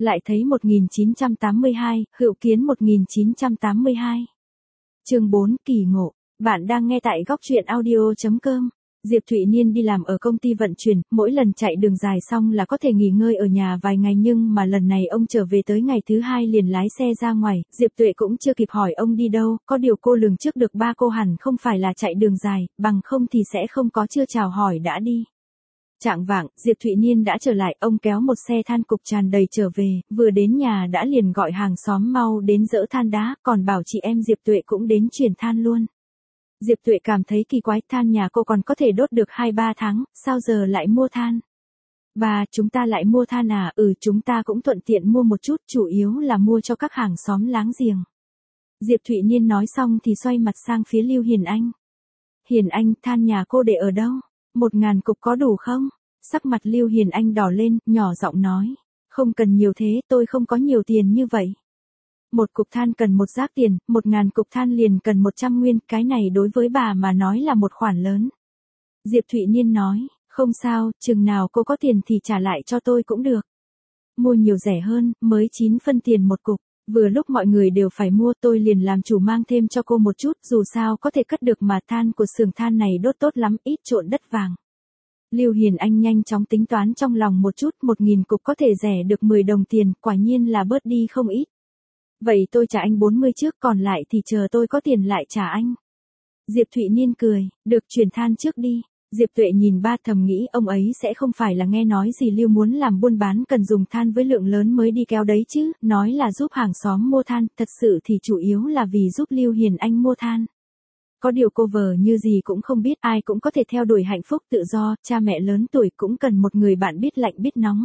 Lại thấy 1982, Hựu Kiến 1982. Chương 4, kỳ ngộ. Bạn đang nghe tại góc truyện audio.com. Diệp Thụy Niên đi làm ở công ty vận chuyển, mỗi lần chạy đường dài xong là có thể nghỉ ngơi ở nhà vài ngày, nhưng mà lần này ông trở về tới ngày thứ hai liền lái xe ra ngoài, Diệp Tuệ cũng chưa kịp hỏi ông đi đâu, có điều cô lường trước được ba cô hẳn không phải là chạy đường dài, bằng không thì sẽ không có chưa chào hỏi đã đi. Chạng vạng, Diệp Thụy Niên đã trở lại, ông kéo một xe than cục tràn đầy trở về, vừa đến nhà đã liền gọi hàng xóm mau đến dỡ than đá, còn bảo chị em Diệp Tuệ cũng đến chuyển than luôn. Diệp Tuệ cảm thấy kỳ quái, than nhà cô còn có thể đốt được 2-3 tháng, sao giờ lại mua than? Bà, chúng ta lại mua than à? Chúng ta cũng thuận tiện mua một chút, chủ yếu là mua cho các hàng xóm láng giềng. Diệp Thụy Niên nói xong thì xoay mặt sang phía Lưu Hiền Anh. Hiền Anh, than nhà cô để ở đâu? 1.000 cục có đủ không? Sắc mặt Lưu Hiền Anh đỏ lên, nhỏ giọng nói. Không cần nhiều thế, tôi không có nhiều tiền như vậy. Một cục than cần một rác tiền, 1.000 cục than liền cần 100 nguyên, cái này đối với bà mà nói là một khoản lớn. Diệp Thụy Niên nói, không sao, chừng nào cô có tiền thì trả lại cho tôi cũng được. Mua nhiều rẻ hơn, mới 9 phân tiền một cục, vừa lúc mọi người đều phải mua, tôi liền làm chủ mang thêm cho cô một chút, dù sao có thể cất được mà, than của xưởng than này đốt tốt lắm, ít trộn đất vàng. Lưu Hiền Anh nhanh chóng tính toán trong lòng một chút, 1.000 cục có thể rẻ được 10 đồng tiền, quả nhiên là bớt đi không ít. Vậy tôi trả anh 40 trước, còn lại thì chờ tôi có tiền lại trả anh. Diệp Thụy Niên cười, được, chuyển than trước đi. Diệp Tuệ nhìn ba thầm nghĩ ông ấy sẽ không phải là nghe nói gì Lưu muốn làm buôn bán cần dùng than với lượng lớn mới đi kéo đấy chứ, nói là giúp hàng xóm mua than, thật sự thì chủ yếu là vì giúp Lưu Hiền Anh mua than. Có điều cô vợ như gì cũng không biết, ai cũng có thể theo đuổi hạnh phúc tự do, cha mẹ lớn tuổi cũng cần một người bạn biết lạnh biết nóng.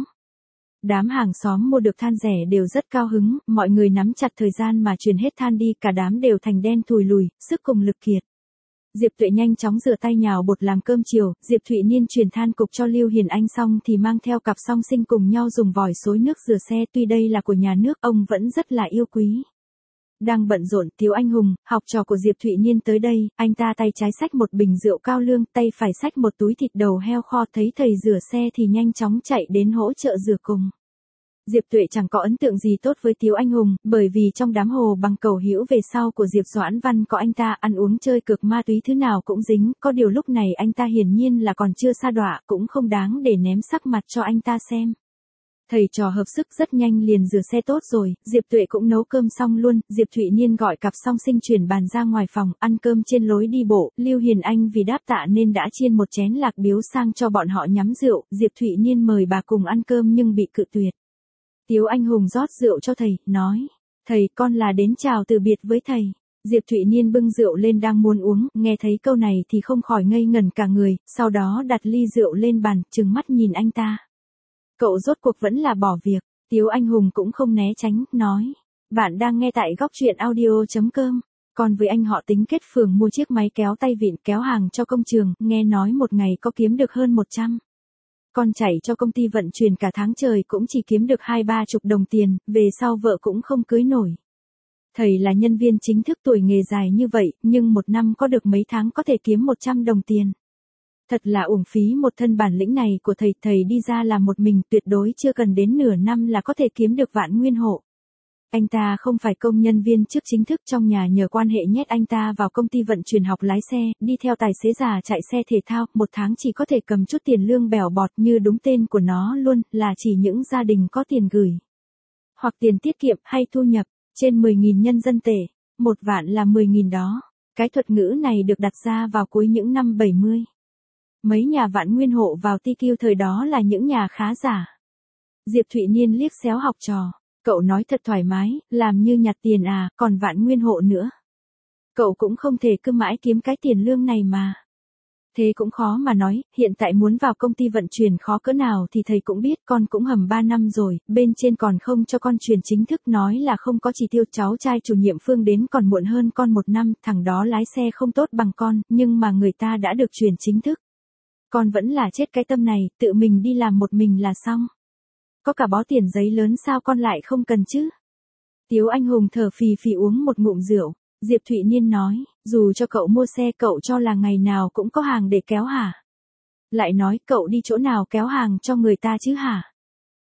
Đám hàng xóm mua được than rẻ đều rất cao hứng, mọi người nắm chặt thời gian mà truyền hết than đi, cả đám đều thành đen thùi lùi, sức cùng lực kiệt. Diệp Tuệ nhanh chóng rửa tay nhào bột làm cơm chiều, Diệp Thụy Niên truyền than cục cho Lưu Hiền Anh xong thì mang theo cặp song sinh cùng nhau dùng vòi xối nước rửa xe, tuy đây là của nhà nước, ông vẫn rất là yêu quý. Đang bận rộn, Tiếu Anh Hùng, học trò của Diệp Thụy Niên tới đây, anh ta tay trái xách một bình rượu cao lương, tay phải xách một túi thịt đầu heo kho, thấy thầy rửa xe thì nhanh chóng chạy đến hỗ trợ rửa cùng. Diệp Tuệ chẳng có ấn tượng gì tốt với Tiếu Anh Hùng, bởi vì trong đám hồ bằng cầu hữu về sau của Diệp Doãn Văn có anh ta, ăn uống chơi cược ma túy thứ nào cũng dính, có điều lúc này anh ta hiển nhiên là còn chưa sa đọa, cũng không đáng để ném sắc mặt cho anh ta xem. Thầy trò hợp sức rất nhanh liền rửa xe tốt rồi, Diệp Tuệ cũng nấu cơm xong luôn, Diệp Thụy Niên gọi cặp song sinh chuyển bàn ra ngoài phòng, ăn cơm trên lối đi bộ, Lưu Hiền Anh vì đáp tạ nên đã chiên một chén lạc biếu sang cho bọn họ nhắm rượu, Diệp Thụy Niên mời bà cùng ăn cơm nhưng bị cự tuyệt. Tiếu Anh Hùng rót rượu cho thầy, nói, thầy con là đến chào từ biệt với thầy. Diệp Thụy Niên bưng rượu lên đang muốn uống, nghe thấy câu này thì không khỏi ngây ngẩn cả người, sau đó đặt ly rượu lên bàn, trừng mắt nhìn anh ta. Cậu rốt cuộc vẫn là bỏ việc, Tiếu Anh Hùng cũng không né tránh, nói, bạn đang nghe tại góc truyện audio.com, còn với anh họ tính kết phường mua chiếc máy kéo tay vịn kéo hàng cho công trường, nghe nói một ngày có kiếm được hơn 100. Con chạy cho công ty vận chuyển cả tháng trời cũng chỉ kiếm được 2-3 chục đồng tiền, về sau vợ cũng không cưới nổi. Thầy là nhân viên chính thức tuổi nghề dài như vậy, nhưng một năm có được mấy tháng có thể kiếm 100 đồng tiền. Thật là uổng phí một thân bản lĩnh này của thầy, thầy đi ra làm một mình tuyệt đối chưa cần đến nửa năm là có thể kiếm được vạn nguyên hộ. Anh ta không phải công nhân viên chức chính thức trong nhà, nhờ quan hệ nhét anh ta vào công ty vận chuyển học lái xe, đi theo tài xế già chạy xe thể thao, một tháng chỉ có thể cầm chút tiền lương bèo bọt như đúng tên của nó luôn, là chỉ những gia đình có tiền gửi. Hoặc tiền tiết kiệm hay thu nhập, trên 10.000 nhân dân tệ, 1 vạn là 10.000 đó. Cái thuật ngữ này được đặt ra vào cuối những năm 70. Mấy nhà vạn nguyên hộ vào TQ thời đó là những nhà khá giả. Diệp Thụy Niên liếc xéo học trò. Cậu nói thật thoải mái, làm như nhặt tiền à, còn vạn nguyên hộ nữa. Cậu cũng không thể cứ mãi kiếm cái tiền lương này mà. Thế cũng khó mà nói, hiện tại muốn vào công ty vận chuyển khó cỡ nào thì thầy cũng biết, con cũng hầm 3 năm rồi, bên trên còn không cho con chuyển chính thức, nói là không có chỉ tiêu, cháu trai chủ nhiệm Phương đến còn muộn hơn con 1 năm, thằng đó lái xe không tốt bằng con, nhưng mà người ta đã được chuyển chính thức. Con vẫn là chết cái tâm này, tự mình đi làm một mình là xong. Có cả bó tiền giấy lớn sao con lại không cần chứ? Tiếu Anh Hùng thở phì phì uống một ngụm rượu. Diệp Thụy Niên nói, dù cho cậu mua xe cậu cho là ngày nào cũng có hàng để kéo hả? Lại nói cậu đi chỗ nào kéo hàng cho người ta chứ hả?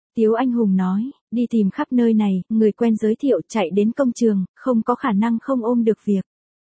Tiếu Anh Hùng nói, đi tìm khắp nơi này, người quen giới thiệu chạy đến công trường, không có khả năng không ôm được việc.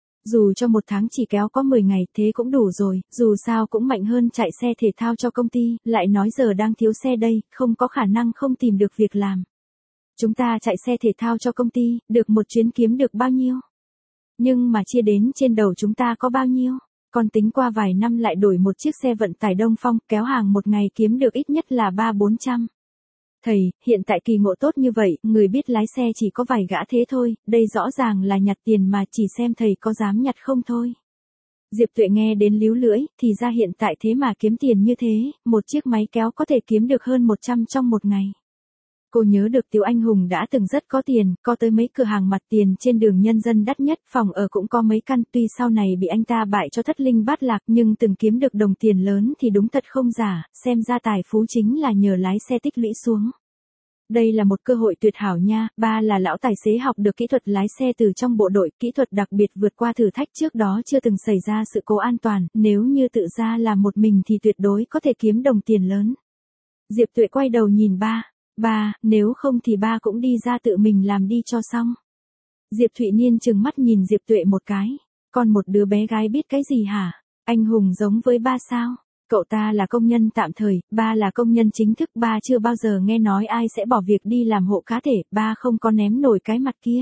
Dù cho một tháng chỉ kéo có 10 ngày thế cũng đủ rồi, dù sao cũng mạnh hơn chạy xe thể thao cho công ty, lại nói giờ đang thiếu xe đây, không có khả năng không tìm được việc làm. Chúng ta chạy xe thể thao cho công ty, được một chuyến kiếm được bao nhiêu? Nhưng mà chia đến trên đầu chúng ta có bao nhiêu? Còn tính qua vài năm lại đổi một chiếc xe vận tải Đông Phong, kéo hàng một ngày kiếm được ít nhất là 300-400. Thầy, hiện tại kỳ ngộ tốt như vậy, người biết lái xe chỉ có vài gã thế thôi, đây rõ ràng là nhặt tiền mà chỉ xem thầy có dám nhặt không thôi. Diệp Tuệ nghe đến líu lưỡi, thì ra hiện tại thế mà kiếm tiền như thế, một chiếc máy kéo có thể kiếm được hơn 100 trong một ngày. Cô nhớ được Tiếu Anh Hùng đã từng rất có tiền, có tới mấy cửa hàng mặt tiền trên đường nhân dân đắt nhất, phòng ở cũng có mấy căn, tuy sau này bị anh ta bại cho thất linh bát lạc nhưng từng kiếm được đồng tiền lớn thì đúng thật không giả, xem ra tài phú chính là nhờ lái xe tích lũy xuống. Đây là một cơ hội tuyệt hảo nha, ba là lão tài xế học được kỹ thuật lái xe từ trong bộ đội, kỹ thuật đặc biệt vượt qua thử thách trước đó chưa từng xảy ra sự cố an toàn, nếu như tự ra làm một mình thì tuyệt đối có thể kiếm đồng tiền lớn. Diệp Tuệ quay đầu nhìn ba. Ba, nếu không thì ba cũng đi ra tự mình làm đi cho xong. Diệp Thụy Niên trừng mắt nhìn Diệp Tuệ một cái. Còn một đứa bé gái biết cái gì hả? Anh Hùng giống với ba sao? Cậu ta là công nhân tạm thời, ba là công nhân chính thức, ba chưa bao giờ nghe nói ai sẽ bỏ việc đi làm hộ cá thể, ba không có ném nổi cái mặt kia.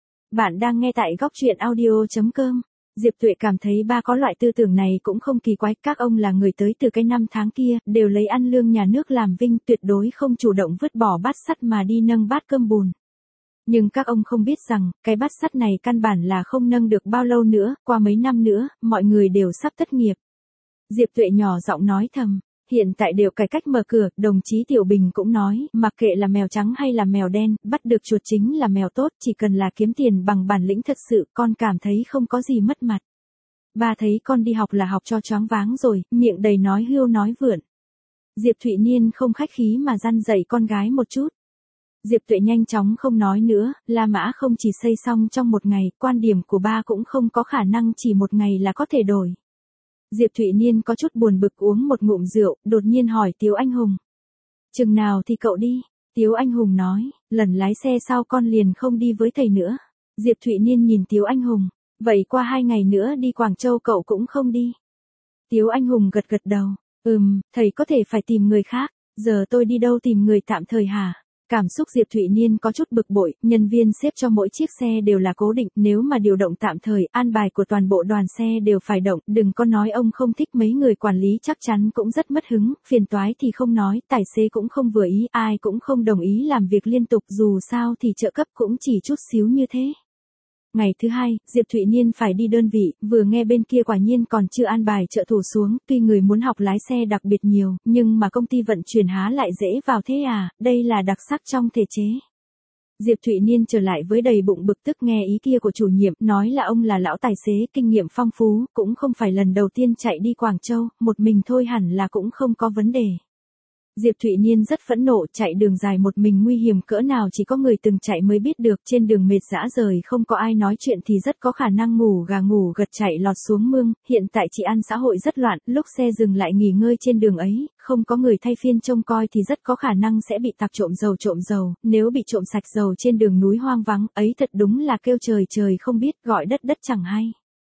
Bạn đang nghe tại góc truyện audio.com. Diệp Tuệ cảm thấy ba có loại tư tưởng này cũng không kỳ quái, các ông là người tới từ cái năm tháng kia, đều lấy ăn lương nhà nước làm vinh, tuyệt đối không chủ động vứt bỏ bát sắt mà đi nâng bát cơm bùn. Nhưng các ông không biết rằng, cái bát sắt này căn bản là không nâng được bao lâu nữa, qua mấy năm nữa, mọi người đều sắp thất nghiệp. Diệp Tuệ nhỏ giọng nói thầm. Hiện tại đều cải cách mở cửa, đồng chí Tiểu Bình cũng nói, mặc kệ là mèo trắng hay là mèo đen, bắt được chuột chính là mèo tốt, chỉ cần là kiếm tiền bằng bản lĩnh thật sự, con cảm thấy không có gì mất mặt. Ba thấy con đi học là học cho choáng váng rồi, miệng đầy nói hưu nói vượn. Diệp Thụy Niên không khách khí mà răn dạy con gái một chút. Diệp Tuệ nhanh chóng không nói nữa, La Mã không chỉ xây xong trong một ngày, quan điểm của ba cũng không có khả năng chỉ một ngày là có thể đổi. Diệp Thụy Niên có chút buồn bực uống một ngụm rượu, đột nhiên hỏi Tiếu Anh Hùng. Chừng nào thì cậu đi? Tiếu Anh Hùng nói, lần lái xe sau con liền không đi với thầy nữa. Diệp Thụy Niên nhìn Tiếu Anh Hùng, vậy qua 2 ngày nữa đi Quảng Châu cậu cũng không đi. Tiếu Anh Hùng gật gật đầu, thầy có thể phải tìm người khác, giờ tôi đi đâu tìm người tạm thời hả? Cảm xúc Diệp Thụy Niên có chút bực bội, nhân viên xếp cho mỗi chiếc xe đều là cố định, nếu mà điều động tạm thời, an bài của toàn bộ đoàn xe đều phải động, đừng có nói ông không thích mấy người quản lý chắc chắn cũng rất mất hứng, phiền toái thì không nói, tài xế cũng không vừa ý, ai cũng không đồng ý làm việc liên tục, dù sao thì trợ cấp cũng chỉ chút xíu như thế. Ngày thứ hai, Diệp Thụy Niên phải đi đơn vị, vừa nghe bên kia quả nhiên còn chưa an bài trợ thủ xuống, tuy người muốn học lái xe đặc biệt nhiều, nhưng mà công ty vận chuyển há lại dễ vào thế à, đây là đặc sắc trong thể chế. Diệp Thụy Niên trở lại với đầy bụng bực tức nghe ý kia của chủ nhiệm, nói là ông là lão tài xế, kinh nghiệm phong phú, cũng không phải lần đầu tiên chạy đi Quảng Châu, một mình thôi hẳn là cũng không có vấn đề. Diệp Thụy Niên rất phẫn nộ, chạy đường dài một mình nguy hiểm cỡ nào chỉ có người từng chạy mới biết được, trên đường mệt rã rời không có ai nói chuyện thì rất có khả năng ngủ gà ngủ gật chạy lọt xuống mương, hiện tại trị an xã hội rất loạn, lúc xe dừng lại nghỉ ngơi trên đường ấy, không có người thay phiên trông coi thì rất có khả năng sẽ bị tặc trộm dầu, nếu bị trộm sạch dầu trên đường núi hoang vắng, ấy thật đúng là kêu trời trời không biết, gọi đất đất chẳng hay.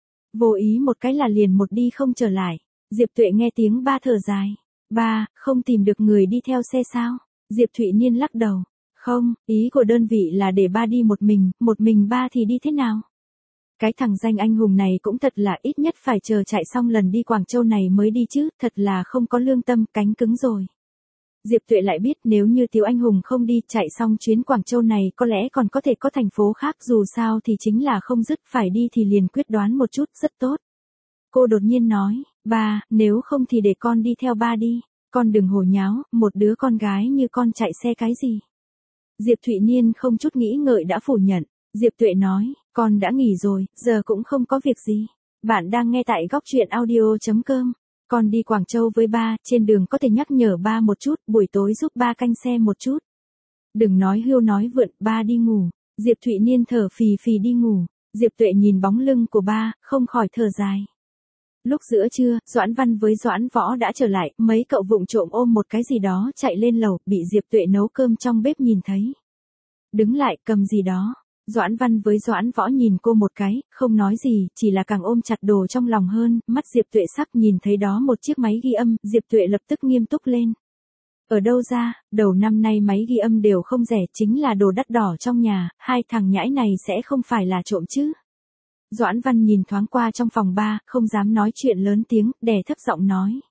Vô ý một cái là liền một đi không trở lại. Diệp Tuệ nghe tiếng ba thở dài. Ba, không tìm được người đi theo xe sao? Diệp Thụy Niên lắc đầu. Không, ý của đơn vị là để ba đi một mình ba thì đi thế nào? Cái thằng danh anh hùng này cũng thật là ít nhất phải chờ chạy xong lần đi Quảng Châu này mới đi chứ, thật là không có lương tâm, cánh cứng rồi. Diệp Tuệ lại biết nếu như Tiếu Anh Hùng không đi chạy xong chuyến Quảng Châu này có lẽ còn có thể có thành phố khác, dù sao thì chính là không dứt, phải đi thì liền quyết đoán một chút, rất tốt. Cô đột nhiên nói, ba, nếu không thì để con đi theo ba đi, con đừng hồ nháo, một đứa con gái như con chạy xe cái gì. Diệp Thụy Niên không chút nghĩ ngợi đã phủ nhận, Diệp Tuệ nói, con đã nghỉ rồi, giờ cũng không có việc gì. Bạn đang nghe tại góc truyện audio.com. Con đi Quảng Châu với ba, trên đường có thể nhắc nhở ba một chút, buổi tối giúp ba canh xe một chút. Đừng nói hưu nói vượn, ba đi ngủ. Diệp Thụy Niên thở phì phì đi ngủ. Diệp Tuệ nhìn bóng lưng của ba, không khỏi thở dài. Lúc giữa trưa, Doãn Văn với Doãn Võ đã trở lại, mấy cậu vụng trộm ôm một cái gì đó chạy lên lầu, bị Diệp Tuệ nấu cơm trong bếp nhìn thấy. Đứng lại, cầm gì đó. Doãn Văn với Doãn Võ nhìn cô một cái, không nói gì, chỉ là càng ôm chặt đồ trong lòng hơn, mắt Diệp Tuệ sắc nhìn thấy đó một chiếc máy ghi âm, Diệp Tuệ lập tức nghiêm túc lên. Ở đâu ra, đầu năm nay máy ghi âm đều không rẻ, chính là đồ đắt đỏ trong nhà, hai thằng nhãi này sẽ không phải là trộm chứ. Doãn Văn nhìn thoáng qua trong phòng ba, không dám nói chuyện lớn tiếng, đè thấp giọng nói.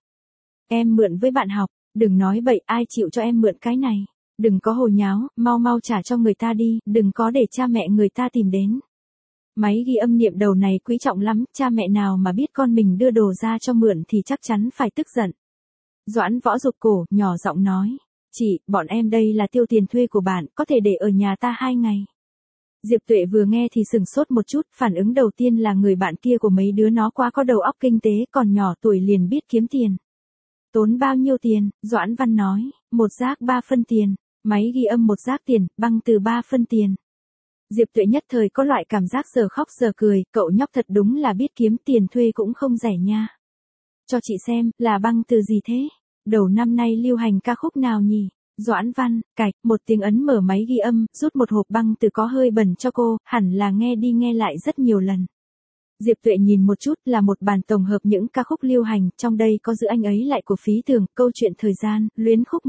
Em mượn với bạn học, đừng nói bậy, ai chịu cho em mượn cái này. Đừng có hồ nháo, mau mau trả cho người ta đi, đừng có để cha mẹ người ta tìm đến. Máy ghi âm niệm đầu này quý trọng lắm, cha mẹ nào mà biết con mình đưa đồ ra cho mượn thì chắc chắn phải tức giận. Doãn Võ rụt cổ, nhỏ giọng nói. Chị, bọn em đây là tiêu tiền thuê của bạn, có thể để ở nhà ta 2 ngày. Diệp Tuệ vừa nghe thì sừng sốt một chút, phản ứng đầu tiên là người bạn kia của mấy đứa nó quá có đầu óc kinh tế, còn nhỏ tuổi liền biết kiếm tiền. Tốn bao nhiêu tiền, Doãn Văn nói, một rác 3 phân tiền, máy ghi âm một rác tiền, băng từ 3 phân tiền. Diệp Tuệ nhất thời có loại cảm giác giờ khóc giờ cười, cậu nhóc thật đúng là biết kiếm tiền thuê cũng không rẻ nha. Cho chị xem, là băng từ gì thế? Đầu năm nay lưu hành ca khúc nào nhỉ? Doãn Văn, cạch, một tiếng ấn mở máy ghi âm, rút một hộp băng từ có hơi bẩn cho cô, hẳn là nghe đi nghe lại rất nhiều lần. Diệp Tuệ nhìn một chút là một bản tổng hợp những ca khúc lưu hành, trong đây có Giữ Anh Ấy Lại của Phí Tường, Câu Chuyện Thời Gian, Luyến Khúc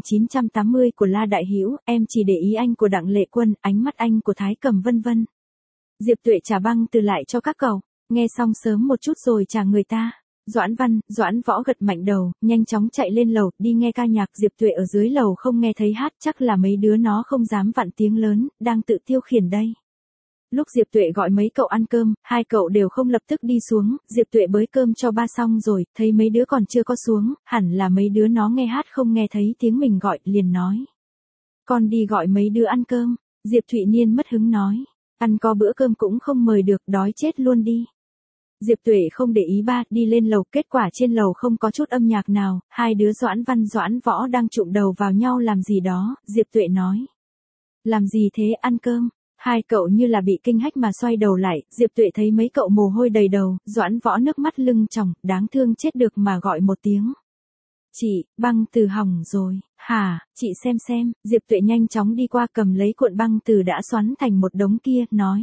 1980 của La Đại Hữu, Em Chỉ Để Ý Anh của Đặng Lệ Quân, Ánh Mắt Anh của Thái Cầm vân vân. Diệp Tuệ trả băng từ lại cho các cậu, nghe xong sớm một chút rồi trả người ta. Doãn Văn, Doãn Võ gật mạnh đầu, nhanh chóng chạy lên lầu, đi nghe ca nhạc. Diệp Tuệ ở dưới lầu không nghe thấy hát, chắc là mấy đứa nó không dám vặn tiếng lớn, đang tự tiêu khiển đây. Lúc Diệp Tuệ gọi mấy cậu ăn cơm, hai cậu đều không lập tức đi xuống, Diệp Tuệ bới cơm cho ba xong rồi, thấy mấy đứa còn chưa có xuống, hẳn là mấy đứa nó nghe hát không nghe thấy tiếng mình gọi, liền nói. Con đi gọi mấy đứa ăn cơm, Diệp Thụy Niên mất hứng nói, ăn có bữa cơm cũng không mời được, đói chết luôn đi. Diệp Tuệ không để ý ba, đi lên lầu, kết quả trên lầu không có chút âm nhạc nào, hai đứa Doãn Văn Doãn Võ đang chụm đầu vào nhau làm gì đó, Diệp Tuệ nói. Làm gì thế, ăn cơm? Hai cậu như là bị kinh hách mà xoay đầu lại, Diệp Tuệ thấy mấy cậu mồ hôi đầy đầu, Doãn Võ nước mắt lưng tròng, đáng thương chết được mà gọi một tiếng. Chị, băng từ hỏng rồi, hả, chị xem, Diệp Tuệ nhanh chóng đi qua cầm lấy cuộn băng từ đã xoắn thành một đống kia, nói.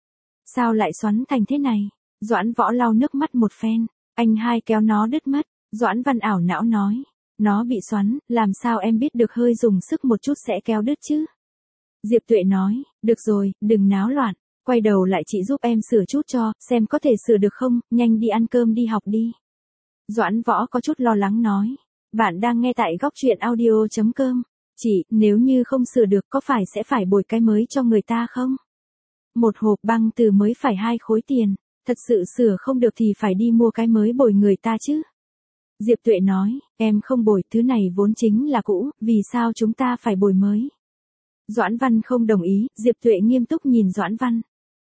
Sao lại xoắn thành thế này? Doãn Võ lau nước mắt một phen, anh hai kéo nó đứt mất, Doãn Văn ảo não nói. Nó bị xoắn, làm sao em biết được hơi dùng sức một chút sẽ kéo đứt chứ? Diệp Tuệ nói, được rồi, đừng náo loạn, quay đầu lại chị giúp em sửa chút cho, xem có thể sửa được không, nhanh đi ăn cơm đi học đi. Doãn Võ có chút lo lắng nói, bạn đang nghe tại góc truyện audio.com, chị, nếu như không sửa được có phải sẽ phải bồi cái mới cho người ta không? Một hộp băng từ mới phải 2 khối tiền, thật sự sửa không được thì phải đi mua cái mới bồi người ta chứ. Diệp Tuệ nói, em không bồi, thứ này vốn chính là cũ, vì sao chúng ta phải bồi mới? Doãn Văn không đồng ý, Diệp Tuệ nghiêm túc nhìn Doãn Văn.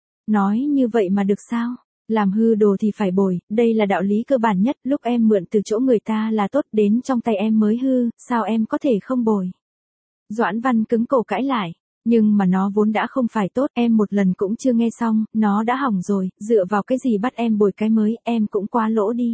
Nói như vậy mà được sao? Làm hư đồ thì phải bồi, đây là đạo lý cơ bản nhất, lúc em mượn từ chỗ người ta là tốt, đến trong tay em mới hư, sao em có thể không bồi? Doãn Văn cứng cổ cãi lại, nhưng mà nó vốn đã không phải tốt, em một lần cũng chưa nghe xong, nó đã hỏng rồi, dựa vào cái gì bắt em bồi cái mới, em cũng quá lỗ đi.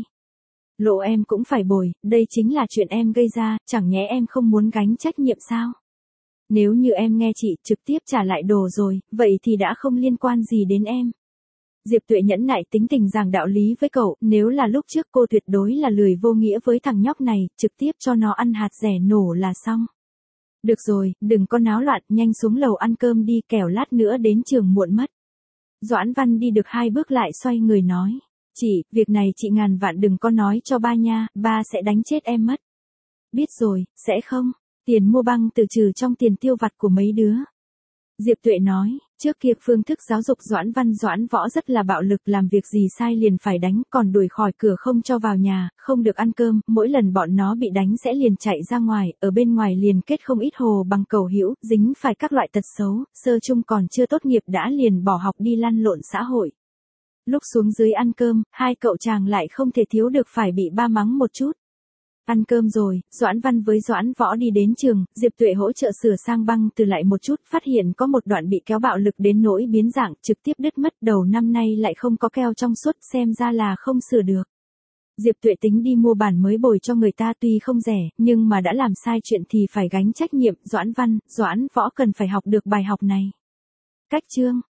Lỗ em cũng phải bồi, đây chính là chuyện em gây ra, chẳng nhẽ em không muốn gánh trách nhiệm sao? Nếu như em nghe chị trực tiếp trả lại đồ rồi, vậy thì đã không liên quan gì đến em. Diệp Tuệ nhẫn nại tính tình giảng đạo lý với cậu, nếu là lúc trước cô tuyệt đối là lười vô nghĩa với thằng nhóc này, trực tiếp cho nó ăn hạt rẻ nổ là xong. Được rồi, đừng có náo loạn, nhanh xuống lầu ăn cơm đi, kẻo lát nữa đến trường muộn mất. Doãn Văn đi được 2 bước lại xoay người nói, chị, việc này chị ngàn vạn đừng có nói cho ba nha, ba sẽ đánh chết em mất. Biết rồi, sẽ không. Tiền mua băng từ trừ trong tiền tiêu vặt của mấy đứa. Diệp Tuệ nói, trước kia phương thức giáo dục Doãn Văn Doãn Võ rất là bạo lực, làm việc gì sai liền phải đánh, còn đuổi khỏi cửa không cho vào nhà, không được ăn cơm, mỗi lần bọn nó bị đánh sẽ liền chạy ra ngoài, ở bên ngoài liền kết không ít hồ bằng cầu hữu, dính phải các loại tật xấu, sơ chung còn chưa tốt nghiệp đã liền bỏ học đi lăn lộn xã hội. Lúc xuống dưới ăn cơm, hai cậu chàng lại không thể thiếu được phải bị ba mắng một chút. Ăn cơm rồi, Doãn Văn với Doãn Võ đi đến trường, Diệp Tuệ hỗ trợ sửa sang băng từ lại một chút, phát hiện có một đoạn bị kéo bạo lực đến nỗi biến dạng, trực tiếp đứt mất, đầu năm nay lại không có keo trong suốt, xem ra là không sửa được. Diệp Tuệ tính đi mua bản mới bồi cho người ta tuy không rẻ, nhưng mà đã làm sai chuyện thì phải gánh trách nhiệm. Doãn Văn, Doãn Võ cần phải học được bài học này. Cách chương